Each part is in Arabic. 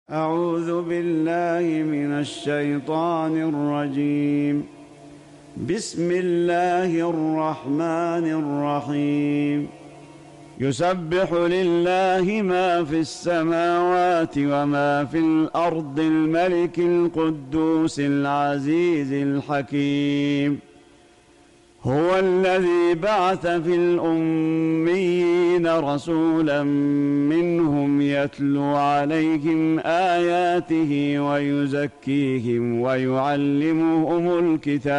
أعوذ بالله من الشيطان الرجيم. بسم الله الرحمن الرحيم. يسبح لله ما في السماوات وما في الأرض الملك القدوس العزيز الحكيم. هو الذي بعث في الأميين رسولا منهم يتلو عليهم آياته ويزكيهم ويعلمهم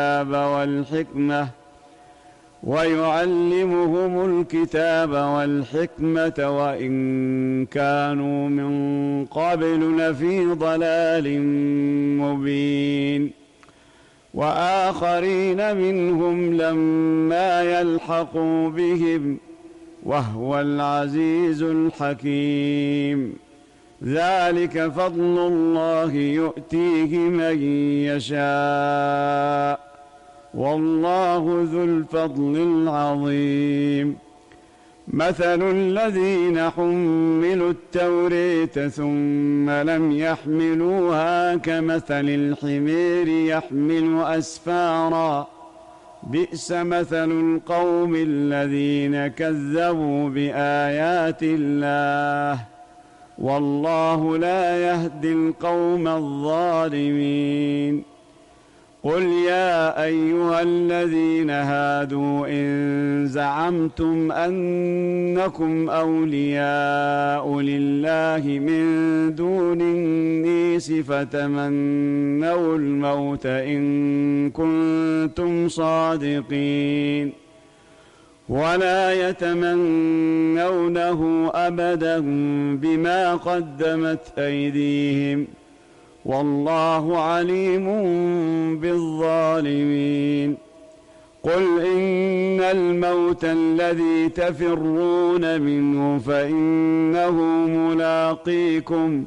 الكتاب والحكمة وإن كانوا من قبل لفي ضلال مبين. وآخرين منهم لما يلحقوا بهم وهو العزيز الحكيم. ذلك فضل الله يؤتيه من يشاء والله ذو الفضل العظيم. مثل الذين حملوا التوراة ثم لم يحملوها كمثل الحمير يحمل أسفارا بئس مثل القوم الذين كذبوا بآيات الله والله لا يهدي القوم الظالمين. قل يا أيها الذين هادوا إن زعمتم أنكم أولياء لله من دون الناس فتمنوا الموت إن كنتم صادقين ولا يتمنونه أبدا بما قدمت أيديهم والله عليم بالظالمين. قل إن الموت الذي تفرون منه فإنه ملاقيكم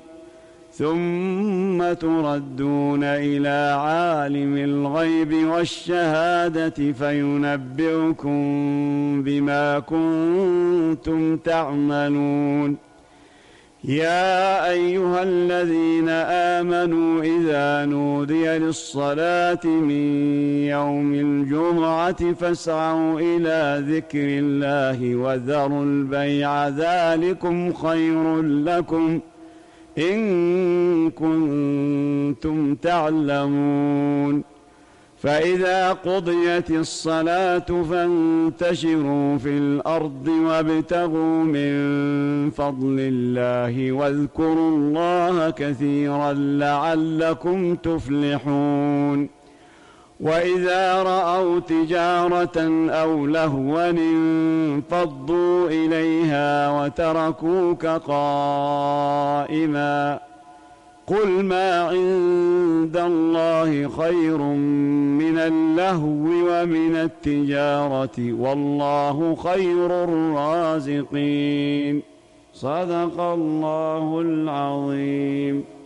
ثم تردون إلى عالم الغيب والشهادة فينبئكم بما كنتم تعملون. يا أيها الذين آمنوا إذا نودي للصلاة من يوم الجمعة فاسعوا إلى ذكر الله وذروا البيع ذلكم خير لكم إن كنتم تعلمون. فإذا قضيت الصلاة فانتشروا في الأرض وابتغوا من فضل الله واذكروا الله كثيرا لعلكم تفلحون. وإذا رأوا تجارة أو لهوا انفضوا إليها وتركوك قائما. قل ما عند الله خير من اللهو ومن التجارة والله خير الرازقين. صدق الله العظيم.